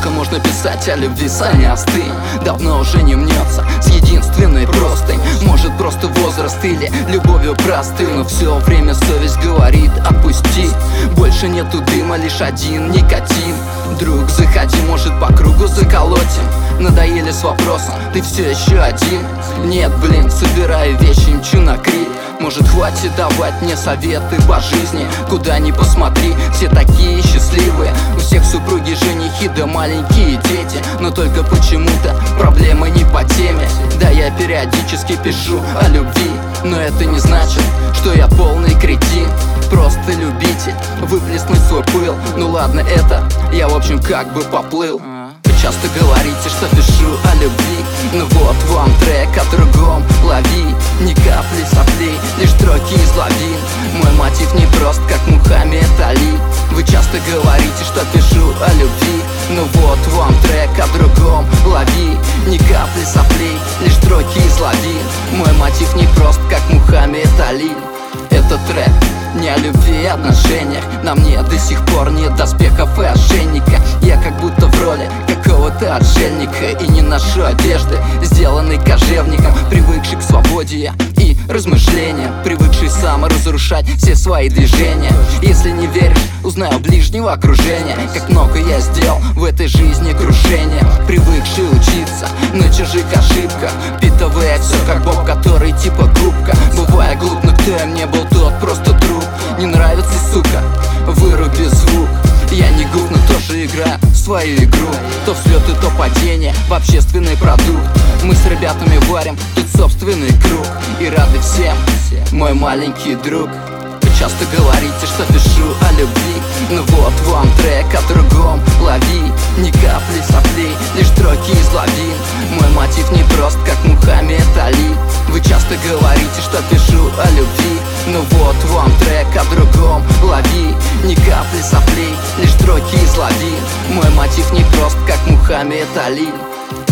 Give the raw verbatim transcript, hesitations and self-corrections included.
Сколько можно писать о любви, Саня, остынь. Давно уже не мнется с единственной простынь. Может, просто возраст или любовью просты, но все время совесть говорит: отпусти. Больше нету дыма, лишь один никотин. Друг, заходи, может, по кругу заколотим. Надоели с вопросом: ты все еще один? Нет, блин, собираю вещи, мчу на Крит. Может, хватит давать мне советы по жизни? Куда ни посмотри, все такие счастливые. У всех супруги, женихи, да маленькие дети. Но только почему-то проблемы не по теме. Да, я периодически пишу о любви, но это не значит, что я полный кретин. Просто любитель выплеснуть свой пыл. Ну ладно, это я, в общем, как бы поплыл. Часто говорите, что пишу о любви, но вот вам трек о другом. Лови ни капли соплей, лишь строки из лавин. Мой мотив не прост, как Мухаммед Али. Вы часто говорите, что пишу о любви, но вот вам трек о другом. Лови ни капли соплей, лишь строки из лавин. Мой мотив не прост, как Мухаммед Али. Этот трек не о любви и отношениях. На мне до сих пор нет доспехов и ошейника. Я как будто в роли какого-то отшельника и не ношу одежды, сделанной кожевником. Привыкший к свободе я и размышлениям, привыкший саморазрушать все свои движения. Если не веришь, узнай у ближнего окружения, как много я сделал в этой жизни крушения. Привыкший учиться на чужих ошибках, впитывая все как боб, который типа губка. Бывая глуп, но кто я мне был, тот просто друг. Не нравится, сука, выруби звук. Я не гуф, но тоже играю в свою игру. То взлеты, то падение в общественный продукт. Мы с ребятами варим тут собственный круг и рады всем, мой маленький друг. Вы часто говорите, что пишу о любви, но вот вам трек о другом. Лови ни капли соплей, лишь строки из лавин. Мой мотив не прост, как Мухаммед Али. Вы часто говорите, что пишу о любви, но вот вам трек о другом. Лови ни капли соплей, лишь строки из лавин. Мой мотив не прост, как Мухаммед Али.